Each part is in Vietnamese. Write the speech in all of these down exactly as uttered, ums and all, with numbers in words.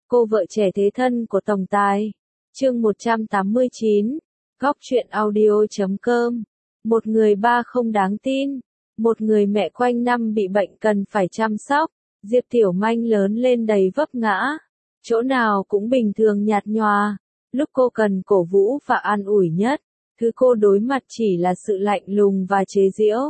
Cô vợ trẻ thế thân của tổng tài. Chương một trăm tám mươi chín. Góc truyện audio chấm com. Một người ba không đáng tin. Một người mẹ quanh năm bị bệnh cần phải chăm sóc. Diệp Tiểu Manh lớn lên đầy vấp ngã. Chỗ nào cũng bình thường nhạt nhòa. Lúc cô cần cổ vũ và an ủi nhất, thứ cô đối mặt chỉ là sự lạnh lùng và chế giễu.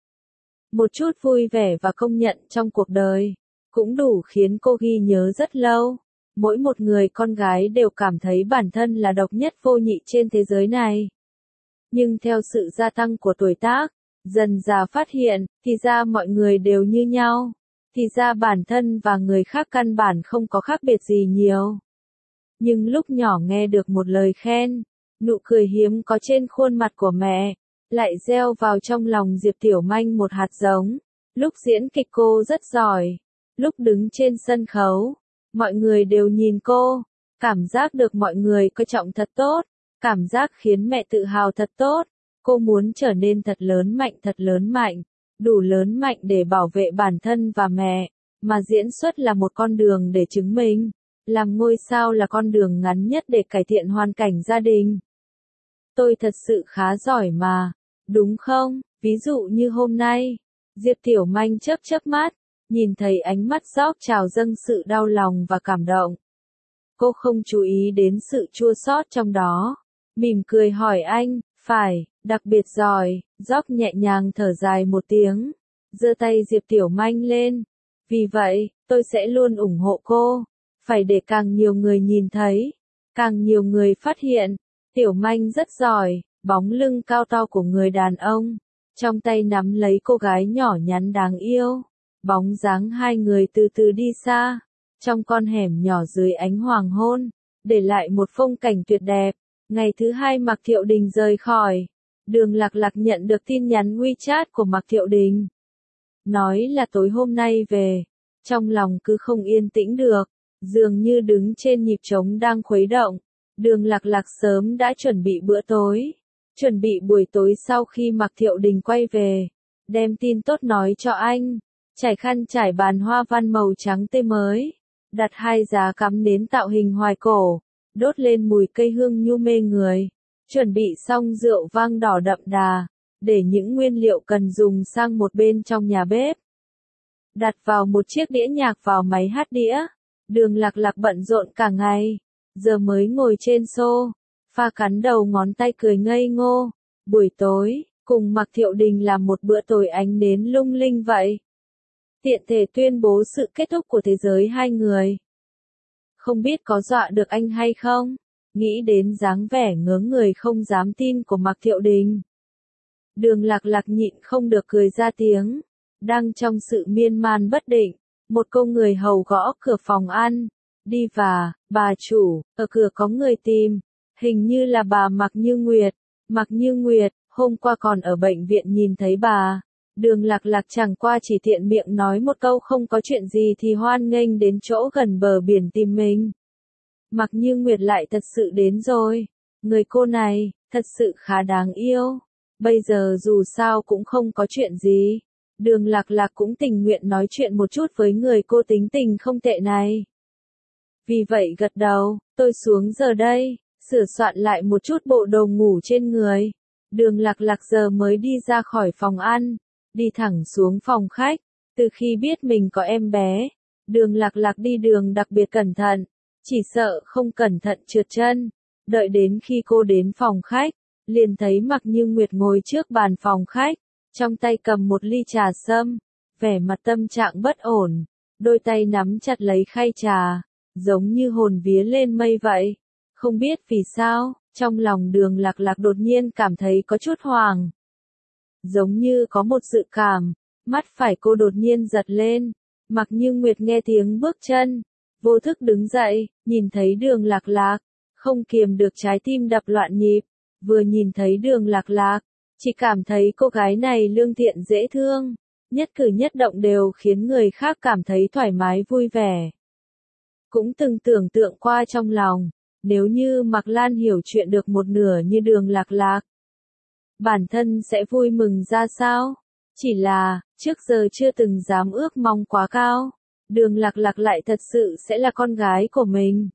Một chút vui vẻ và công nhận trong cuộc đời cũng đủ khiến cô ghi nhớ rất lâu. Mỗi một người con gái đều cảm thấy bản thân là độc nhất vô nhị trên thế giới này. Nhưng theo sự gia tăng của tuổi tác, dần dà phát hiện, thì ra mọi người đều như nhau. Thì ra bản thân và người khác căn bản không có khác biệt gì nhiều. Nhưng lúc nhỏ nghe được một lời khen, nụ cười hiếm có trên khuôn mặt của mẹ, lại gieo vào trong lòng Diệp Tiểu Manh một hạt giống. Lúc diễn kịch cô rất giỏi. Lúc đứng trên sân khấu, mọi người đều nhìn cô, cảm giác được mọi người coi trọng thật tốt, cảm giác khiến mẹ tự hào thật tốt. Cô muốn trở nên thật lớn mạnh thật lớn mạnh, đủ lớn mạnh để bảo vệ bản thân và mẹ, mà diễn xuất là một con đường để chứng minh, làm ngôi sao là con đường ngắn nhất để cải thiện hoàn cảnh gia đình. Tôi thật sự khá giỏi mà, đúng không? Ví dụ như hôm nay, Diệp Tiểu Manh chớp chớp mắt, nhìn thấy ánh mắt Gióc trào dâng sự đau lòng và cảm động. Cô không chú ý đến sự chua xót trong đó, mỉm cười hỏi anh, phải, đặc biệt giỏi. Gióc nhẹ nhàng thở dài một tiếng, giơ tay Diệp Tiểu Manh lên. Vì vậy, tôi sẽ luôn ủng hộ cô, phải để càng nhiều người nhìn thấy, càng nhiều người phát hiện. Tiểu Manh rất giỏi, bóng lưng cao to của người đàn ông, trong tay nắm lấy cô gái nhỏ nhắn đáng yêu. Bóng dáng hai người từ từ đi xa, trong con hẻm nhỏ dưới ánh hoàng hôn, để lại một phong cảnh tuyệt đẹp. Ngày thứ hai Mạc Thiệu Đình rời khỏi, Đường Lạc Lạc nhận được tin nhắn WeChat của Mạc Thiệu Đình. Nói là tối hôm nay về, trong lòng cứ không yên tĩnh được, dường như đứng trên nhịp trống đang khuấy động. Đường Lạc Lạc sớm đã chuẩn bị bữa tối, chuẩn bị buổi tối sau khi Mạc Thiệu Đình quay về, đem tin tốt nói cho anh. Trải khăn trải bàn hoa văn màu trắng tươi mới, đặt hai giá cắm nến tạo hình hoài cổ, đốt lên mùi cây hương nhu mê người, chuẩn bị xong rượu vang đỏ đậm đà, để những nguyên liệu cần dùng sang một bên trong nhà bếp. Đặt vào một chiếc đĩa nhạc vào máy hát đĩa, Đường Lạc Lạc bận rộn cả ngày, giờ mới ngồi trên xô, pha cắn đầu ngón tay cười ngây ngô. Buổi tối, cùng Mạc Thiệu Đình làm một bữa tối ánh nến lung linh vậy. Tiện thể tuyên bố sự kết thúc của thế giới hai người. Không biết có dọa được anh hay không? Nghĩ đến dáng vẻ ngớ người không dám tin của Mạc Thiệu Đình, Đường Lạc Lạc nhịn không được cười ra tiếng. Đang trong sự miên man bất định, một cô người hầu gõ cửa phòng ăn. Đi và, bà chủ, ở cửa có người tìm. Hình như là bà Mạc Như Nguyệt. Mạc Như Nguyệt, hôm qua còn ở bệnh viện nhìn thấy bà. Đường Lạc Lạc chẳng qua chỉ tiện miệng nói một câu không có chuyện gì thì hoan nghênh đến chỗ gần bờ biển tìm mình. Mạc Như Nguyệt lại thật sự đến rồi. Người cô này, thật sự khá đáng yêu. Bây giờ dù sao cũng không có chuyện gì. Đường Lạc Lạc cũng tình nguyện nói chuyện một chút với người cô tính tình không tệ này. Vì vậy gật đầu, tôi xuống giờ đây, sửa soạn lại một chút bộ đồ ngủ trên người. Đường Lạc Lạc giờ mới đi ra khỏi phòng ăn, đi thẳng xuống phòng khách. Từ khi biết mình có em bé, Đường Lạc Lạc đi đường đặc biệt cẩn thận, chỉ sợ không cẩn thận trượt chân. Đợi đến khi cô đến phòng khách, liền thấy Mạc Như Nguyệt ngồi trước bàn phòng khách, trong tay cầm một ly trà sâm, vẻ mặt tâm trạng bất ổn, đôi tay nắm chặt lấy khay trà, giống như hồn vía lên mây vậy. Không biết vì sao, trong lòng Đường Lạc Lạc đột nhiên cảm thấy có chút hoảng. Giống như có một dự cảm, mắt phải cô đột nhiên giật lên. Mạc Như Nguyệt nghe tiếng bước chân, vô thức đứng dậy, nhìn thấy Đường Lạc Lạc, không kiềm được trái tim đập loạn nhịp. Vừa nhìn thấy Đường Lạc Lạc, chỉ cảm thấy cô gái này lương thiện dễ thương, nhất cử nhất động đều khiến người khác cảm thấy thoải mái vui vẻ. Cũng từng tưởng tượng qua trong lòng, nếu như Mạc Lan hiểu chuyện được một nửa như Đường Lạc Lạc, bản thân sẽ vui mừng ra sao? Chỉ là, trước giờ chưa từng dám ước mong quá cao. Đường Lạc Lạc lại thật sự sẽ là con gái của mình.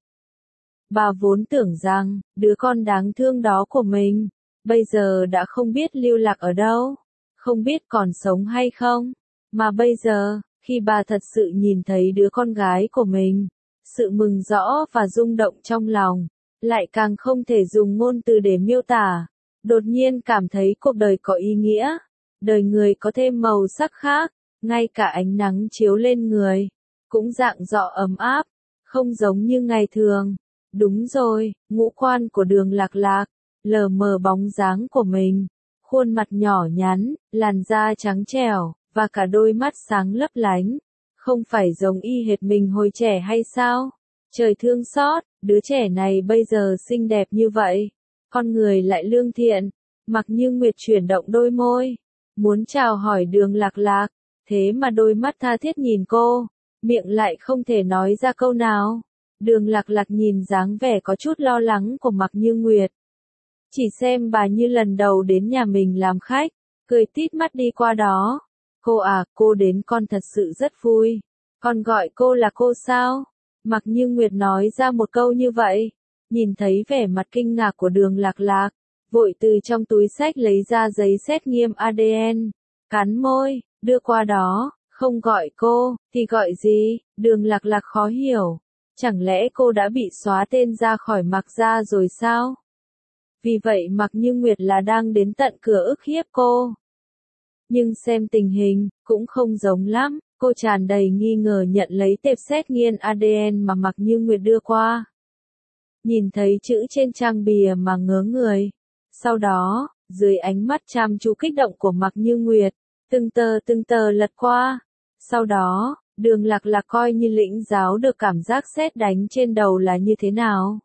Bà vốn tưởng rằng, đứa con đáng thương đó của mình, bây giờ đã không biết lưu lạc ở đâu, không biết còn sống hay không. Mà bây giờ, khi bà thật sự nhìn thấy đứa con gái của mình, sự mừng rõ và rung động trong lòng, lại càng không thể dùng ngôn từ để miêu tả. Đột nhiên cảm thấy cuộc đời có ý nghĩa, đời người có thêm màu sắc khác, ngay cả ánh nắng chiếu lên người, cũng rạng rỡ ấm áp, không giống như ngày thường. Đúng rồi, ngũ quan của Đường Lạc Lạc, lờ mờ bóng dáng của mình, khuôn mặt nhỏ nhắn, làn da trắng trẻo, và cả đôi mắt sáng lấp lánh, không phải giống y hệt mình hồi trẻ hay sao? Trời thương xót, đứa trẻ này bây giờ xinh đẹp như vậy, con người lại lương thiện. Mặc Như Nguyệt chuyển động đôi môi, muốn chào hỏi Đường Lạc Lạc, thế mà đôi mắt tha thiết nhìn cô, miệng lại không thể nói ra câu nào. Đường Lạc Lạc nhìn dáng vẻ có chút lo lắng của Mặc Như Nguyệt. Chỉ xem bà như lần đầu đến nhà mình làm khách, cười tít mắt đi qua đó. Cô à, cô đến con thật sự rất vui. Con gọi cô là cô sao? Mặc Như Nguyệt nói ra một câu như vậy. Nhìn thấy vẻ mặt kinh ngạc của Đường Lạc Lạc, vội từ trong túi xách lấy ra giấy xét nghiệm a đê en, cắn môi, đưa qua đó. Không gọi cô, thì gọi gì? Đường Lạc Lạc khó hiểu. Chẳng lẽ cô đã bị xóa tên ra khỏi Mặc gia rồi sao? Vì vậy Mặc Như Nguyệt là đang đến tận cửa ức hiếp cô. Nhưng xem tình hình, cũng không giống lắm. Cô tràn đầy nghi ngờ nhận lấy tệp xét nghiệm a đê en mà Mặc Như Nguyệt đưa qua. Nhìn thấy chữ trên trang bìa mà ngớ người. Sau đó, dưới ánh mắt chăm chú kích động của Mặc Như Nguyệt, từng tờ từng tờ lật qua. Sau đó, Đường Lạc Lạc coi như lĩnh giáo được cảm giác sét đánh trên đầu là như thế nào.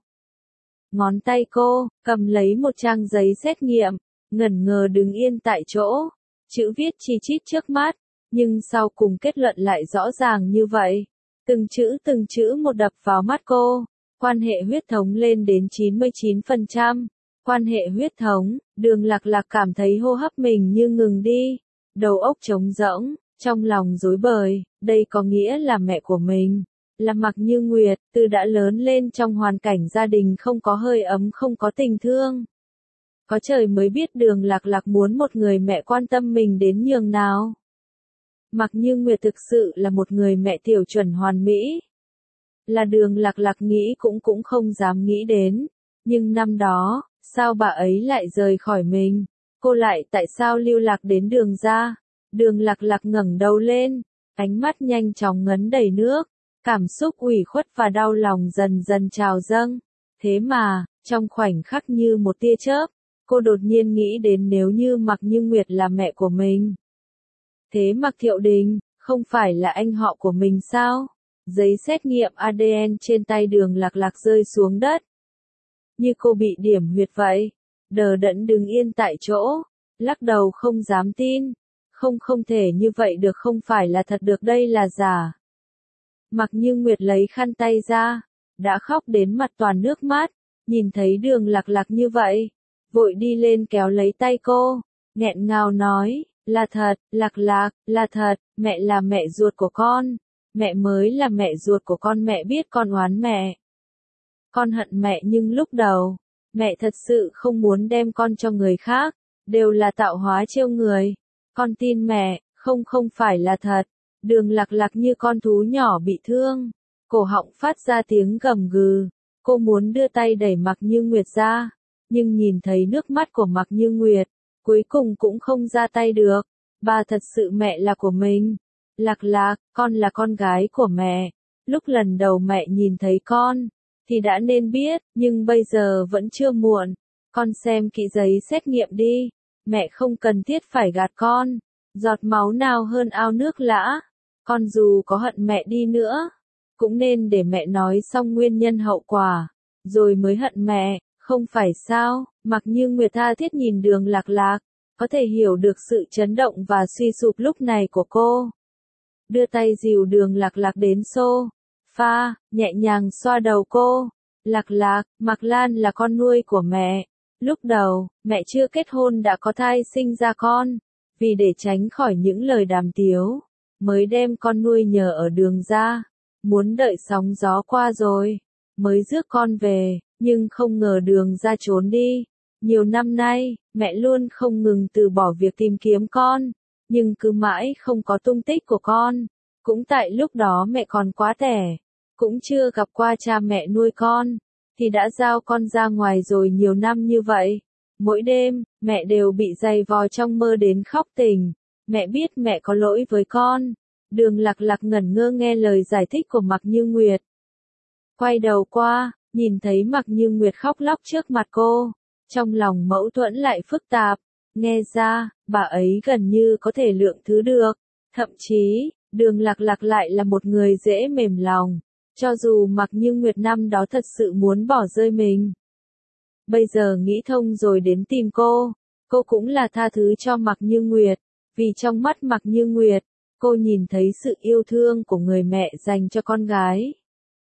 Ngón tay cô, cầm lấy một trang giấy xét nghiệm, ngẩn ngơ đứng yên tại chỗ. Chữ viết chi chít trước mắt, nhưng sau cùng kết luận lại rõ ràng như vậy. Từng chữ từng chữ một đập vào mắt cô. Quan hệ huyết thống lên đến chín mươi chín phần trăm. Quan hệ huyết thống, Đường Lạc Lạc cảm thấy hô hấp mình như ngừng đi. Đầu óc trống rỗng, trong lòng rối bời, đây có nghĩa là mẹ của mình, là Mặc Như Nguyệt, từ đã lớn lên trong hoàn cảnh gia đình không có hơi ấm không có tình thương. Có trời mới biết Đường Lạc Lạc muốn một người mẹ quan tâm mình đến nhường nào. Mặc Như Nguyệt thực sự là một người mẹ tiểu chuẩn hoàn mỹ. Là Đường Lạc Lạc nghĩ cũng cũng không dám nghĩ đến. Nhưng năm đó, sao bà ấy lại rời khỏi mình? Cô lại tại sao lưu lạc đến Đường gia? Đường Lạc Lạc ngẩng đầu lên, ánh mắt nhanh chóng ngấn đầy nước, cảm xúc ủy khuất và đau lòng dần dần trào dâng. Thế mà, trong khoảnh khắc như một tia chớp, cô đột nhiên nghĩ đến nếu như Mặc Như Nguyệt là mẹ của mình. Thế Mặc Thiệu Đình, không phải là anh họ của mình sao? Giấy xét nghiệm a đê en trên tay Đường Lạc Lạc rơi xuống đất. Như cô bị điểm huyệt vậy, đờ đẫn đứng yên tại chỗ, lắc đầu không dám tin. Không không thể như vậy được, không phải là thật được, đây là giả. Mặc Như Nguyệt lấy khăn tay ra, đã khóc đến mặt toàn nước mắt, nhìn thấy Đường Lạc Lạc như vậy, vội đi lên kéo lấy tay cô, nghẹn ngào nói, là thật, Lạc Lạc, là thật, mẹ là mẹ ruột của con, mẹ mới là mẹ ruột của con, mẹ biết con oán mẹ. Con hận mẹ nhưng lúc đầu, mẹ thật sự không muốn đem con cho người khác, đều là tạo hóa trêu người. Con tin mẹ, không không phải là thật. Đường Lạc Lạc như con thú nhỏ bị thương, cổ họng phát ra tiếng gầm gừ. Cô muốn đưa tay đẩy Mặc Như Nguyệt ra, nhưng nhìn thấy nước mắt của Mặc Như Nguyệt, cuối cùng cũng không ra tay được. Bà thật sự mẹ là của mình. Lạc Lạc, con là con gái của mẹ. Lúc lần đầu mẹ nhìn thấy con, thì đã nên biết, nhưng bây giờ vẫn chưa muộn. Con xem kỹ giấy xét nghiệm đi. Mẹ không cần thiết phải gạt con. Giọt máu nào hơn ao nước lã. Con dù có hận mẹ đi nữa, cũng nên để mẹ nói xong nguyên nhân hậu quả, rồi mới hận mẹ, không phải sao? Mặc Như Nguyệt tha thiết nhìn Đường Lạc Lạc, có thể hiểu được sự chấn động và suy sụp lúc này của cô. Đưa tay dìu Đường Lạc Lạc đến sofa, nhẹ nhàng xoa đầu cô. Lạc Lạc, Mặc Lan là con nuôi của mẹ. Lúc đầu, mẹ chưa kết hôn đã có thai sinh ra con. Vì để tránh khỏi những lời đàm tiếu, mới đem con nuôi nhờ ở đường ra, muốn đợi sóng gió qua rồi, mới rước con về, nhưng không ngờ đường ra trốn đi. Nhiều năm nay, mẹ luôn không ngừng từ bỏ việc tìm kiếm con, nhưng cứ mãi không có tung tích của con. Cũng tại lúc đó mẹ còn quá trẻ, cũng chưa gặp qua cha mẹ nuôi con, thì đã giao con ra ngoài rồi nhiều năm như vậy. Mỗi đêm, mẹ đều bị giày vò trong mơ đến khóc tỉnh. Mẹ biết mẹ có lỗi với con. Đường Lạc Lạc ngẩn ngơ nghe lời giải thích của Mạc Như Nguyệt. Quay đầu qua, nhìn thấy Mạc Như Nguyệt khóc lóc trước mặt cô. Trong lòng mâu thuẫn lại phức tạp. Nghe ra, bà ấy gần như có thể lượng thứ được. Thậm chí, Đường Lạc Lạc lại là một người dễ mềm lòng. Cho dù Mạc Như Nguyệt năm đó thật sự muốn bỏ rơi mình. Bây giờ nghĩ thông rồi đến tìm cô. Cô cũng là tha thứ cho Mạc Như Nguyệt. Vì trong mắt Mạc Như Nguyệt, cô nhìn thấy sự yêu thương của người mẹ dành cho con gái.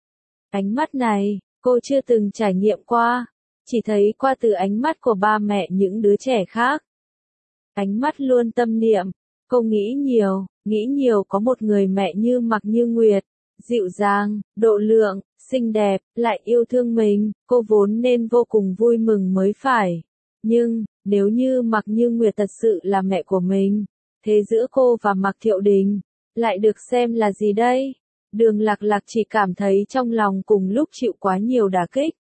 Ánh mắt này, cô chưa từng trải nghiệm qua. Chỉ thấy qua từ ánh mắt của ba mẹ những đứa trẻ khác. Ánh mắt luôn tâm niệm. Cô nghĩ nhiều, nghĩ nhiều có một người mẹ như Mạc Như Nguyệt. Dịu dàng, độ lượng, xinh đẹp, lại yêu thương mình, cô vốn nên vô cùng vui mừng mới phải. Nhưng, nếu như Mạc Như Nguyệt thật sự là mẹ của mình, thế giữa cô và Mạc Thiệu Đình, lại được xem là gì đây? Đường Lạc Lạc chỉ cảm thấy trong lòng cùng lúc chịu quá nhiều đả kích.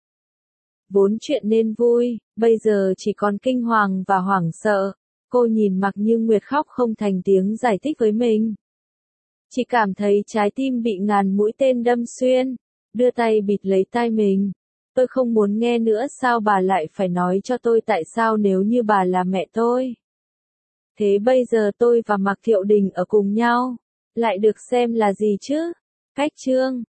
Vốn chuyện nên vui, bây giờ chỉ còn kinh hoàng và hoảng sợ. Cô nhìn Mạc Như Nguyệt khóc không thành tiếng giải thích với mình. Chỉ cảm thấy trái tim bị ngàn mũi tên đâm xuyên, đưa tay bịt lấy tai mình. Tôi không muốn nghe nữa, sao bà lại phải nói cho tôi tại sao nếu như bà là mẹ tôi? Thế bây giờ tôi và Mạc Thiệu Đình ở cùng nhau, lại được xem là gì chứ? Cách chương